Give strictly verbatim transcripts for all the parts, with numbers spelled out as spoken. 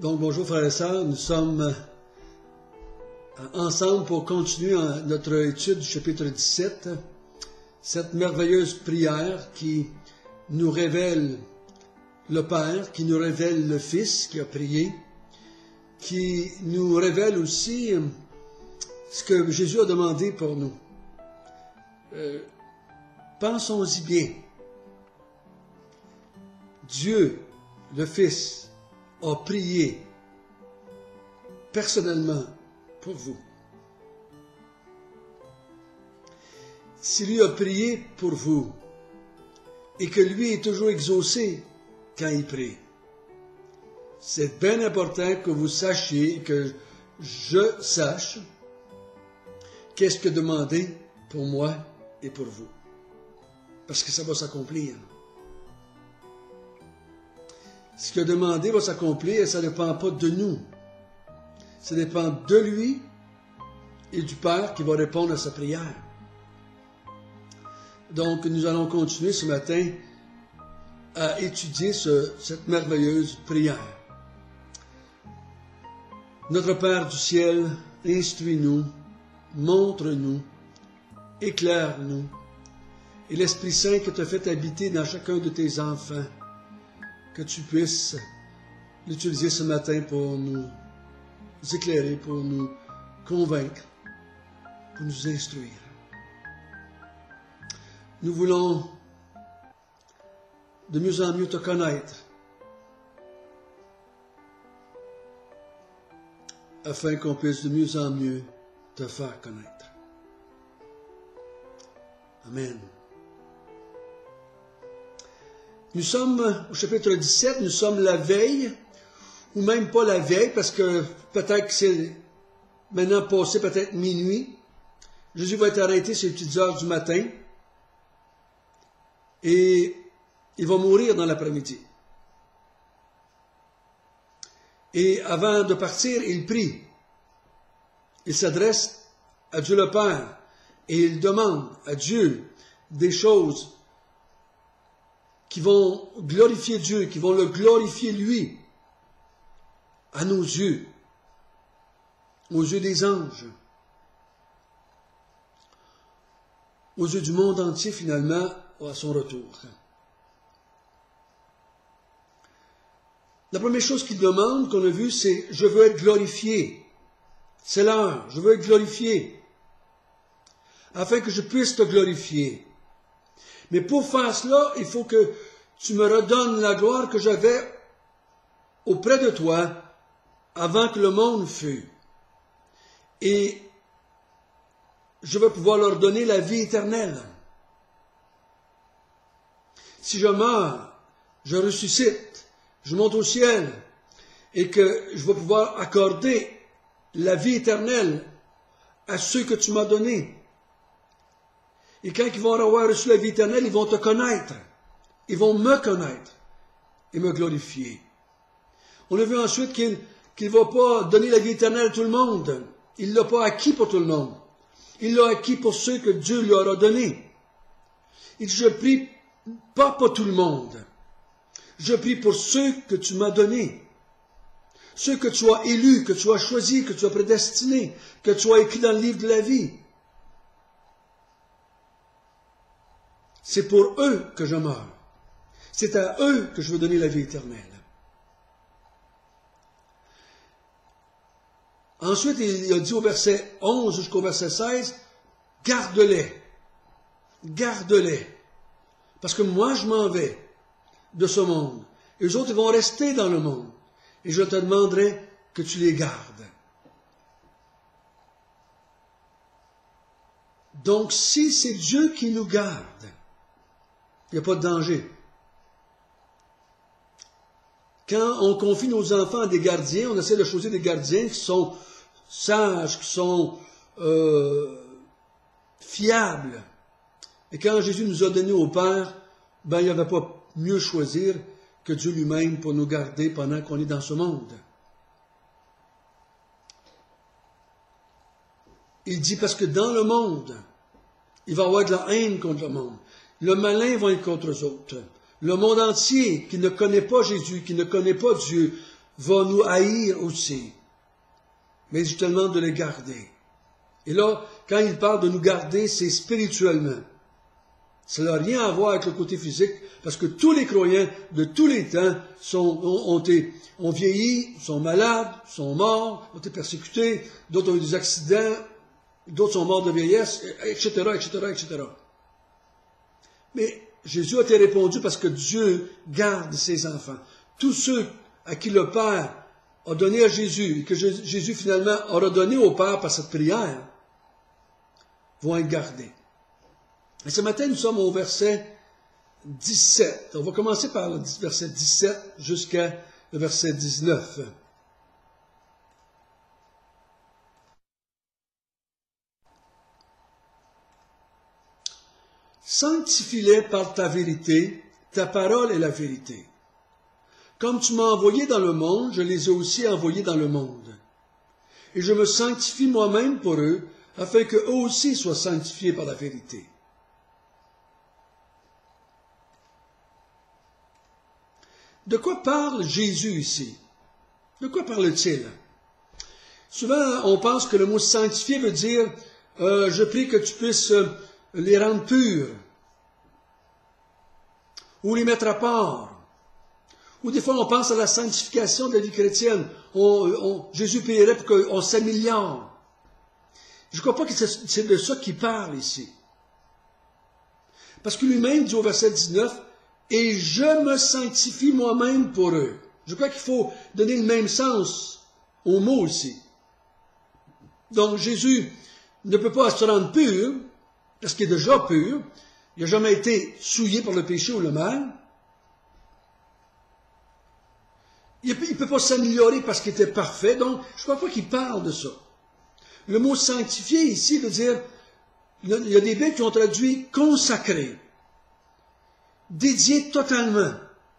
Donc bonjour frères et sœurs, nous sommes ensemble pour continuer notre étude du chapitre dix-sept, cette merveilleuse prière qui nous révèle le Père, qui nous révèle le Fils qui a prié, qui nous révèle aussi ce que Jésus a demandé pour nous. Euh, pensons-y bien. Dieu, le Fils, a prié personnellement pour vous. Si lui a prié pour vous et que lui est toujours exaucé quand il prie, c'est bien important que vous sachiez, que je sache qu'est-ce que demander pour moi et pour vous. Parce que ça va s'accomplir. Ce qu'il a demandé va s'accomplir et ça ne dépend pas de nous. Ça dépend de lui et du Père qui va répondre à sa prière. Donc, nous allons continuer ce matin à étudier ce, cette merveilleuse prière. Notre Père du ciel, instruis-nous, montre-nous, éclaire-nous, et l'Esprit Saint que tu as fait habiter dans chacun de tes enfants, que tu puisses l'utiliser ce matin pour nous éclairer, pour nous convaincre, pour nous instruire. Nous voulons de mieux en mieux te connaître, afin qu'on puisse de mieux en mieux te faire connaître. Amen. Nous sommes au chapitre dix-sept, nous sommes la veille, ou même pas la veille, parce que peut-être que c'est maintenant passé, peut-être minuit. Jésus va être arrêté sur les petites heures du matin, et il va mourir dans l'après-midi. Et avant de partir, il prie. Il s'adresse à Dieu le Père, et il demande à Dieu des choses qui vont glorifier Dieu, qui vont le glorifier lui, à nos yeux, aux yeux des anges, aux yeux du monde entier finalement, à son retour. La première chose qu'il demande, qu'on a vu, c'est « Je veux être glorifié ». C'est l'heure, je veux être glorifié, afin que je puisse te glorifier. Mais pour faire cela, il faut que tu me redonnes la gloire que j'avais auprès de toi avant que le monde fût. Et je vais pouvoir leur donner la vie éternelle. Si je meurs, je ressuscite, je monte au ciel, et que je vais pouvoir accorder la vie éternelle à ceux que tu m'as donnés. Et quand ils vont avoir reçu la vie éternelle, ils vont te connaître. Ils vont me connaître et me glorifier. On a vu ensuite qu'il qu'il ne va pas donner la vie éternelle à tout le monde. Il ne l'a pas acquis pour tout le monde. Il l'a acquis pour ceux que Dieu lui aura donnés. Il dit, je prie pas pour tout le monde. Je prie pour ceux que tu m'as donnés. Ceux que tu as élus, que tu as choisis, que tu as prédestinés, que tu as écrits dans le livre de la vie. C'est pour eux que je meurs. C'est à eux que je veux donner la vie éternelle. Ensuite, il a dit au verset onze jusqu'au verset seize, « Garde-les, garde-les, parce que moi je m'en vais de ce monde, et les autres ils vont rester dans le monde, et je te demanderai que tu les gardes. » Donc, si c'est Dieu qui nous garde, il n'y a pas de danger. Quand on confie nos enfants à des gardiens, on essaie de choisir des gardiens qui sont sages, qui sont euh, fiables. Et quand Jésus nous a donné au Père, ben, il n'y avait pas mieux choisir que Dieu lui-même pour nous garder pendant qu'on est dans ce monde. Il dit parce que dans le monde, il va y avoir de la haine contre le monde. Le malin va être contre eux autres. Le monde entier qui ne connaît pas Jésus, qui ne connaît pas Dieu, va nous haïr aussi. Mais il dit tellement de les garder. Et là, quand il parle de nous garder, c'est spirituellement. Ça n'a rien à voir avec le côté physique, parce que tous les croyants de tous les temps sont, ont, ont, été, ont vieilli, sont malades, sont morts, ont été persécutés, d'autres ont eu des accidents, d'autres sont morts de vieillesse, et cetera, et cetera, et cetera. Mais Jésus a été répondu parce que Dieu garde ses enfants. Tous ceux à qui le Père a donné à Jésus, et que Jésus finalement aura donné au Père par cette prière, vont être gardés. Et ce matin, nous sommes au verset dix-sept. On va commencer par le verset dix-sept jusqu'à le verset dix-neuf. Sanctifie-les par ta vérité, ta parole est la vérité. Comme tu m'as envoyé dans le monde, je les ai aussi envoyés dans le monde. Et je me sanctifie moi-même pour eux, afin qu'eux aussi soient sanctifiés par la vérité. De quoi parle Jésus ici? De quoi parle-t-il? Souvent, on pense que le mot sanctifier veut dire euh, je prie que tu puisses euh, les rendre purs, ou les mettre à part. Ou des fois, on pense à la sanctification de la vie chrétienne. On, on, Jésus paierait pour qu'on s'améliore. Je ne crois pas que c'est de ça qu'il parle ici. Parce que lui-même dit au verset dix-neuf, « Et je me sanctifie moi-même pour eux. » Je crois qu'il faut donner le même sens au mot ici. Donc Jésus ne peut pas se rendre pur, parce qu'il est déjà pur. Il n'a jamais été souillé par le péché ou le mal. Il ne peut pas s'améliorer parce qu'il était parfait. Donc je ne crois pas qu'il parle de ça. Le mot sanctifié ici veut dire, il y a des Bibles qui ont traduit consacré, dédié totalement.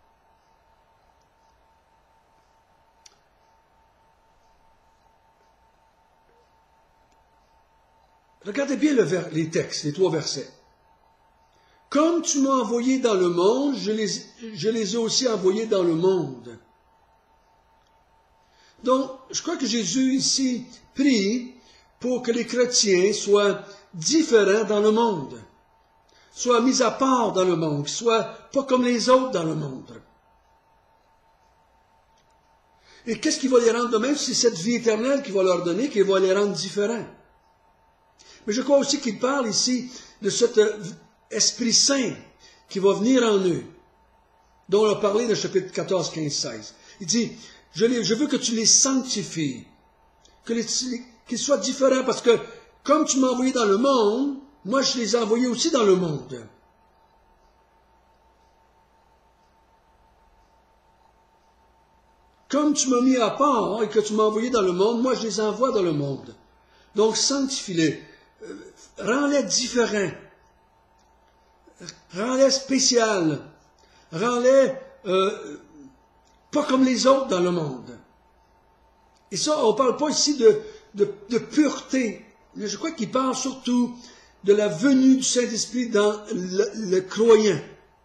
Regardez bien le vers, les textes, les trois versets. Comme tu m'as envoyé dans le monde, je les, je les ai aussi envoyés dans le monde. Donc, je crois que Jésus ici prie pour que les chrétiens soient différents dans le monde, soient mis à part dans le monde, qu'ils soient pas comme les autres dans le monde. Et qu'est-ce qui va les rendre de même? C'est cette vie éternelle qu'il va leur donner, qui va les rendre différents. Mais je crois aussi qu'il parle ici de cet Esprit Saint qui va venir en eux, dont on a parlé dans le chapitre quatorze, quinze, seize. Il dit, je, les, je veux que tu les sanctifies, que les, qu'ils soient différents, parce que comme tu m'as envoyé dans le monde, moi je les ai envoyés aussi dans le monde. Comme tu m'as mis à part et que tu m'as envoyé dans le monde, moi je les envoie dans le monde. Donc sanctifie-les, euh, rends-les différents, rends-les spéciaux, rends-les euh, pas comme les autres dans le monde. Et ça, on ne parle pas ici de, de, de pureté. Je crois qu'il parle surtout de la venue du Saint-Esprit dans le, le croyant.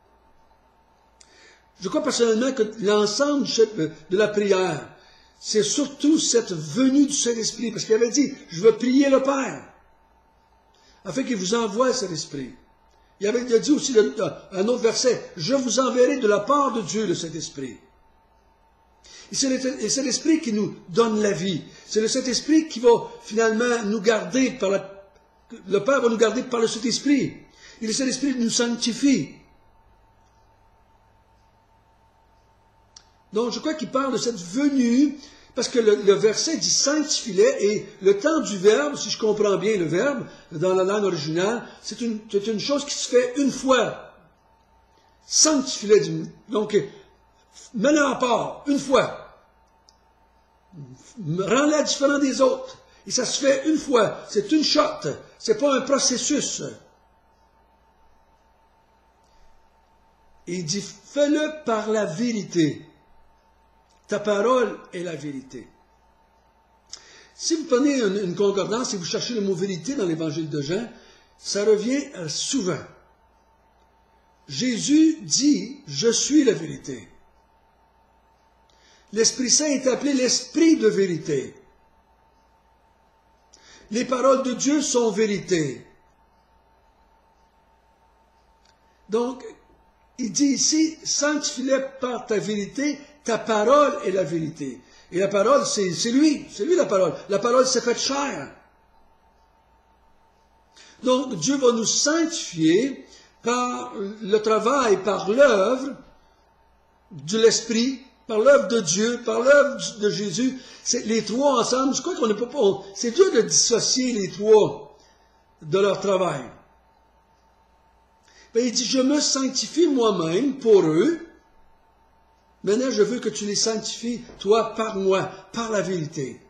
Je crois personnellement que l'ensemble de la prière, c'est surtout cette venue du Saint-Esprit. Parce qu'il avait dit, je veux prier le Père, afin qu'il vous envoie cet Esprit. Il avait dit aussi un autre verset, je vous enverrai de la part de Dieu le Saint-Esprit. Et c'est l'Esprit qui nous donne la vie. C'est le Saint-Esprit qui va finalement nous garder par la... Le Père va nous garder par le Saint-Esprit. Et le Saint-Esprit nous sanctifie. Donc je crois qu'il parle de cette venue, parce que le, le verset dit sanctifie-les, et le temps du verbe, si je comprends bien le verbe, dans la langue originale, c'est une, c'est une chose qui se fait une fois. Sanctifie-les. Donc, mets-le en part, une fois. Rends-les différent des autres. Et ça se fait une fois. C'est une shot. C'est pas un processus. Et il dit, fais-le par la vérité. Ta parole est la vérité. Si vous prenez une, une concordance et vous cherchez le mot vérité dans l'évangile de Jean, ça revient souvent. Jésus dit, je suis la vérité. L'Esprit Saint est appelé l'Esprit de vérité. Les paroles de Dieu sont vérité. Donc, il dit ici, sanctifie-les par ta vérité, ta parole est la vérité. Et la parole, c'est lui, c'est lui la parole. La parole s'est faite chair. Donc, Dieu va nous sanctifier par le travail, par l'œuvre de l'Esprit, par l'œuvre de Dieu, par l'œuvre de Jésus. C'est les trois ensemble. Je crois qu'on ne peut pas... C'est dur de dissocier les trois de leur travail. Ben, il dit, je me sanctifie moi-même pour eux. Maintenant, je veux que tu les sanctifies, toi, par moi, par la vérité.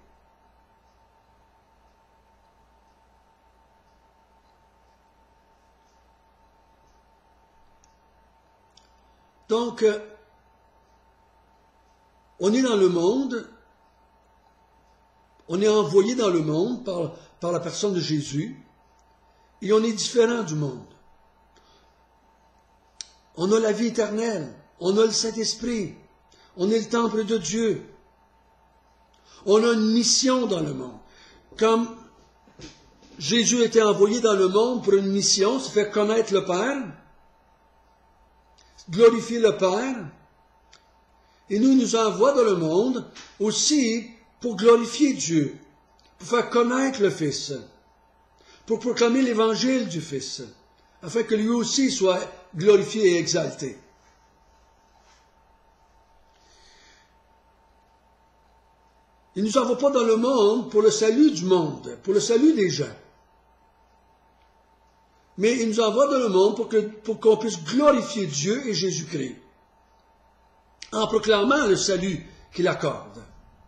Donc, euh, on est dans le monde, on est envoyé dans le monde par, par la personne de Jésus, et on est différent du monde. On a la vie éternelle, on a le Saint-Esprit, on est le temple de Dieu. On a une mission dans le monde. Comme Jésus était envoyé dans le monde pour une mission, se faire connaître le Père, glorifier le Père, et nous nous envoie dans le monde aussi pour glorifier Dieu, pour faire connaître le Fils, pour proclamer l'évangile du Fils, afin que lui aussi soit glorifié et exalté. Il ne nous envoie pas dans le monde pour le salut du monde, pour le salut des gens. Mais il nous envoie dans le monde pour que, pour qu'on puisse glorifier Dieu et Jésus-Christ, en proclamant le salut qu'il accorde.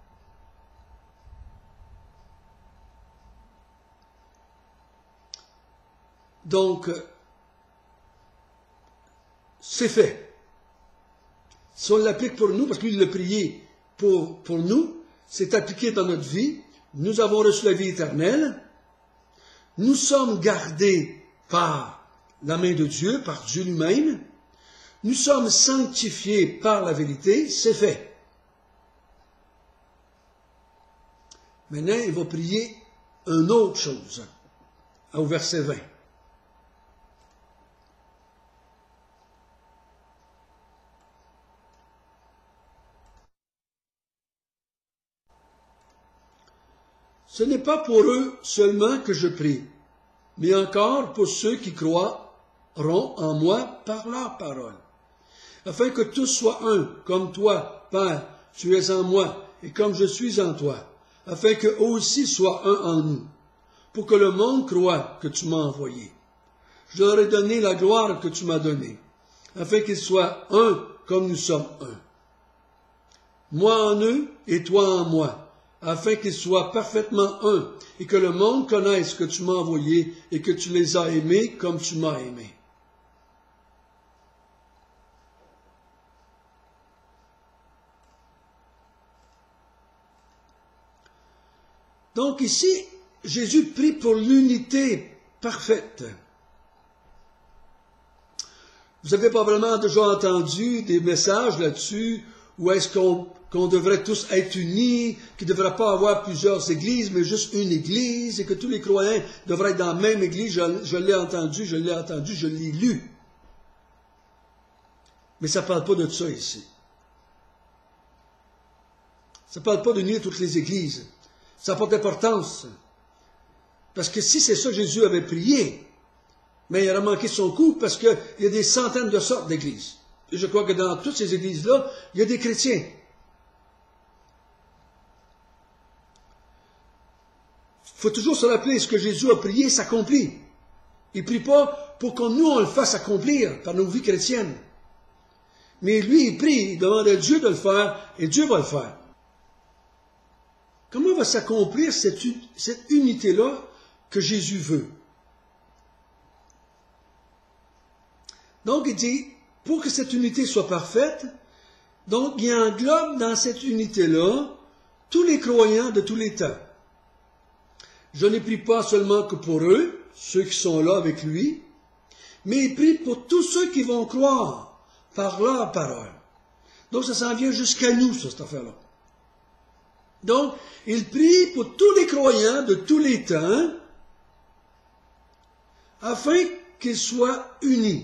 Donc, c'est fait. Si on l'applique pour nous, parce qu'il l'a prié pour, pour nous, c'est appliqué dans notre vie. Nous avons reçu la vie éternelle. Nous sommes gardés par la main de Dieu, par Dieu lui-même. Nous sommes sanctifiés par la vérité. C'est fait. Maintenant, il va prier une autre chose, au verset vingt. Ce n'est pas pour eux seulement que je prie, mais encore pour ceux qui croiront en moi par leur parole, afin que tous soient un, comme toi, Père, tu es en moi, et comme je suis en toi, afin qu'eux aussi soient un en nous, pour que le monde croie que tu m'as envoyé. Je leur ai donné la gloire que tu m'as donnée, afin qu'ils soient un comme nous sommes un. Moi en eux et toi en moi, afin qu'ils soient parfaitement un, et que le monde connaisse que tu m'as envoyé et que tu les as aimés comme tu m'as aimé. Donc ici, Jésus prie pour l'unité parfaite. Vous avez probablement déjà entendu des messages là-dessus, où est-ce qu'on qu'on devrait tous être unis, qu'il ne devrait pas avoir plusieurs églises, mais juste une église, et que tous les croyants devraient être dans la même église. Je, je l'ai entendu, je l'ai entendu, je l'ai lu. Mais ça ne parle pas de ça ici. Ça ne parle pas d'unir toutes les églises. Ça n'a pas d'importance. Parce que si c'est ça que Jésus avait prié, mais il aurait manqué son coup, parce qu'il y a des centaines de sortes d'églises. Et je crois que dans toutes ces églises-là, il y a des chrétiens. Il faut toujours se rappeler ce que Jésus a prié s'accomplit. Il ne prie pas pour que nous, on le fasse accomplir par nos vies chrétiennes. Mais lui, il prie, il demande à Dieu de le faire, et Dieu va le faire. Comment va s'accomplir cette, cette unité-là que Jésus veut? Donc, il dit, pour que cette unité soit parfaite, donc il englobe dans cette unité-là tous les croyants de tous les temps. Je ne prie pas seulement que pour eux, ceux qui sont là avec lui, mais il prie pour tous ceux qui vont croire par leur parole. Donc ça s'en vient jusqu'à nous, ça, cette affaire-là. Donc, il prie pour tous les croyants de tous les temps, afin qu'ils soient unis,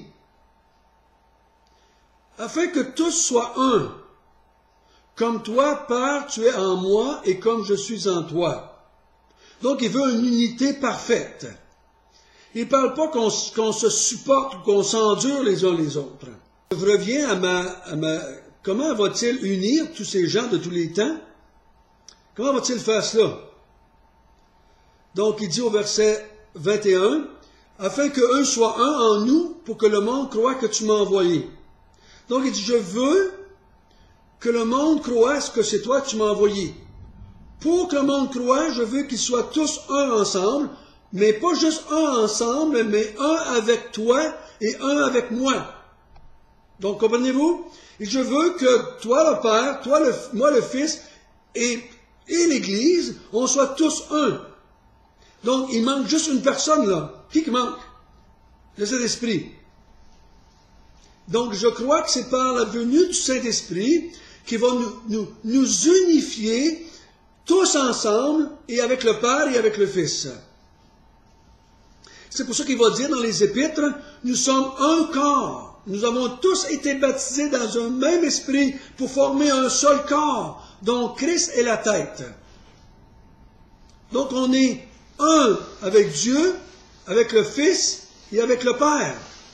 afin que tous soient un, comme toi, Père, tu es en moi, et comme je suis en toi. Donc, il veut une unité parfaite. Il ne parle pas qu'on qu'on se supporte ou qu'on s'endure les uns les autres. Je reviens à ma, à ma... Comment va-t-il unir tous ces gens de tous les temps? Comment va-t-il faire cela? Donc, il dit au verset vingt et un, « Afin qu'eux soient un en nous, pour que le monde croie que tu m'as envoyé. » Donc, il dit, « Je veux que le monde croie ce que c'est toi que tu m'as envoyé. Pour que le monde croie, je veux qu'ils soient tous un ensemble, mais pas juste un ensemble, mais un avec toi et un avec moi. » Donc, comprenez-vous? Et je veux que toi, le Père, toi, le, moi, le Fils, et, et l'Église, on soit tous un. Donc, il manque juste une personne, là. Qui qui manque? Le Saint-Esprit. Donc, je crois que c'est par la venue du Saint-Esprit qui va nous, nous, nous unifier tous ensemble, et avec le Père et avec le Fils. C'est pour ça qu'il va dire dans les Épîtres, nous sommes un corps. Nous avons tous été baptisés dans un même esprit pour former un seul corps, dont Christ est la tête. Donc on est un avec Dieu, avec le Fils et avec le Père.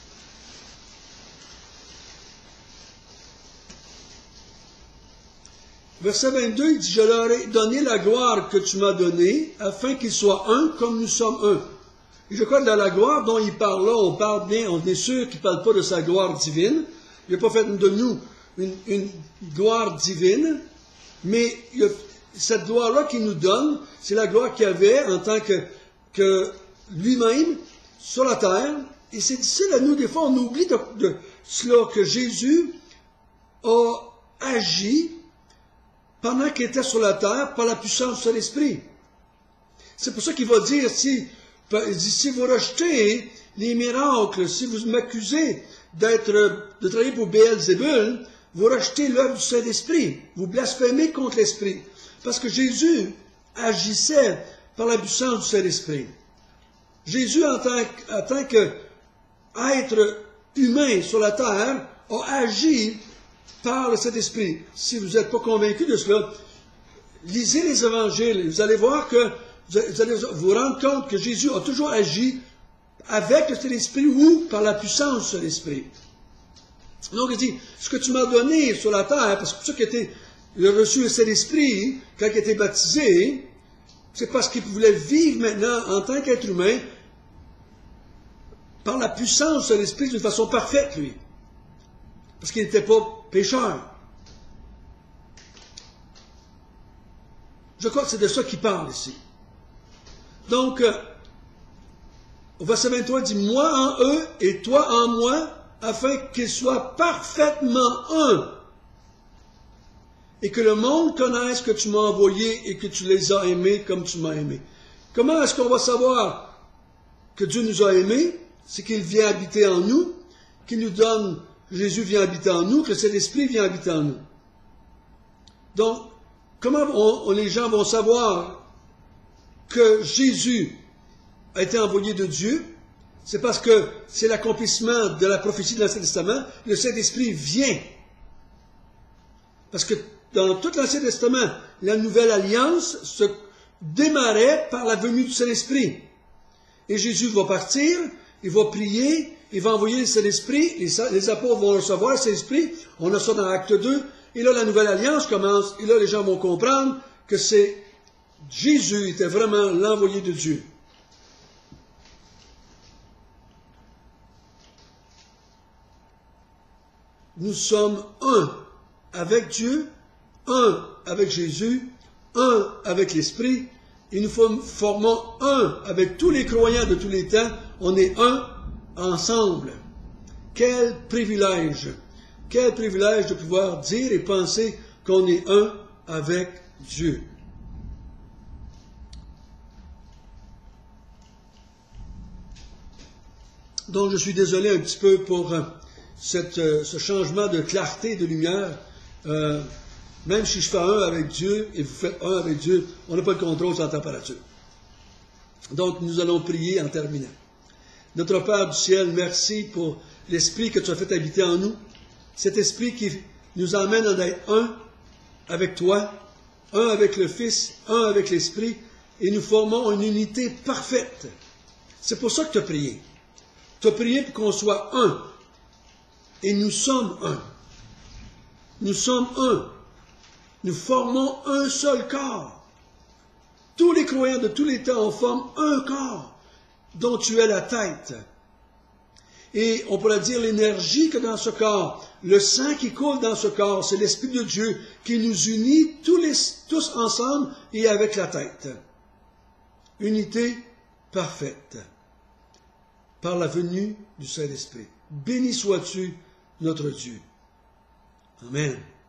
Verset vingt-deux, il dit, « Je leur ai donné la gloire que tu m'as donnée, afin qu'ils soient un comme nous sommes un. » Et je crois que dans la gloire dont il parle là, on parle bien, on est sûr qu'il ne parle pas de sa gloire divine. Il n'a pas fait de nous une, une gloire divine, mais il a, cette gloire-là qu'il nous donne, c'est la gloire qu'il avait en tant que, que lui-même sur la terre. Et c'est difficile à nous, des fois, on oublie de, de cela, que Jésus a agi pendant qu'il était sur la terre par la puissance de l'Esprit. C'est pour ça qu'il va dire, si, il dit, si vous rejetez les miracles, si vous m'accusez d'être, de travailler pour Béelzébul, vous rejetez l'œuvre du Saint-Esprit. Vous blasphémez contre l'Esprit. Parce que Jésus agissait par la puissance du Saint-Esprit. Jésus, en tant, en tant qu'être humain sur la terre, a agi par le Saint-Esprit. Si vous n'êtes pas convaincu de cela, lisez les évangiles. Vous allez voir que, vous allez vous rendre compte que Jésus a toujours agi avec le Saint-Esprit ou par la puissance de l'Esprit. Donc il dit, ce que tu m'as donné sur la terre, parce que pour ça qu'il était, il a reçu le Saint-Esprit quand il était baptisé, c'est parce qu'il voulait vivre maintenant en tant qu'être humain par la puissance de l'Esprit d'une façon parfaite, lui. Parce qu'il n'était pas pécheur. Je crois que c'est de ça qu'il parle ici. Donc, euh, au verset vingt-trois, il dit, « Moi en eux et toi en moi, afin qu'ils soient parfaitement un, et que le monde connaisse que tu m'as envoyé et que tu les as aimés comme tu m'as aimé. » Comment est-ce qu'on va savoir que Dieu nous a aimés? C'est qu'il vient habiter en nous, qu'il nous donne, Jésus vient habiter en nous, que cet esprit vient habiter en nous. Donc, comment on, on, les gens vont savoir que Jésus a été envoyé de Dieu? C'est parce que c'est l'accomplissement de la prophétie de l'Ancien Testament. Le Saint-Esprit vient. Parce que dans tout l'Ancien Testament, la nouvelle alliance se démarrait par la venue du Saint-Esprit. Et Jésus va partir, il va prier, il va envoyer le Saint-Esprit, les, les apôtres vont recevoir le Saint-Esprit, on a ça dans Acte deux, et là la nouvelle alliance commence, et là les gens vont comprendre que c'est Jésus était vraiment l'envoyé de Dieu. Nous sommes un avec Dieu, un avec Jésus, un avec l'Esprit, et nous formons un avec tous les croyants de tous les temps. On est un ensemble. Quel privilège! Quel privilège de pouvoir dire et penser qu'on est un avec Dieu. Donc je suis désolé un petit peu pour cette, ce changement de clarté, de lumière. Euh, même si je fais un avec Dieu et vous faites un avec Dieu, on n'a pas le contrôle sur la température. Donc, nous allons prier en terminant. Notre Père du ciel, merci pour l'Esprit que tu as fait habiter en nous. Cet Esprit qui nous emmène à être un avec toi, un avec le Fils, un avec l'Esprit, et nous formons une unité parfaite. C'est pour ça que tu as prié. Tu as prié pour qu'on soit un. Et nous sommes un. Nous sommes un. Nous formons un seul corps. Tous les croyants de tous les temps, on forme un corps dont tu es la tête. Et on pourrait dire l'énergie que dans ce corps, le sang qui coule dans ce corps, c'est l'Esprit de Dieu qui nous unit tous, les, tous ensemble et avec la tête. Unité parfaite par la venue du Saint-Esprit. Béni sois-tu, notre Dieu. Amen.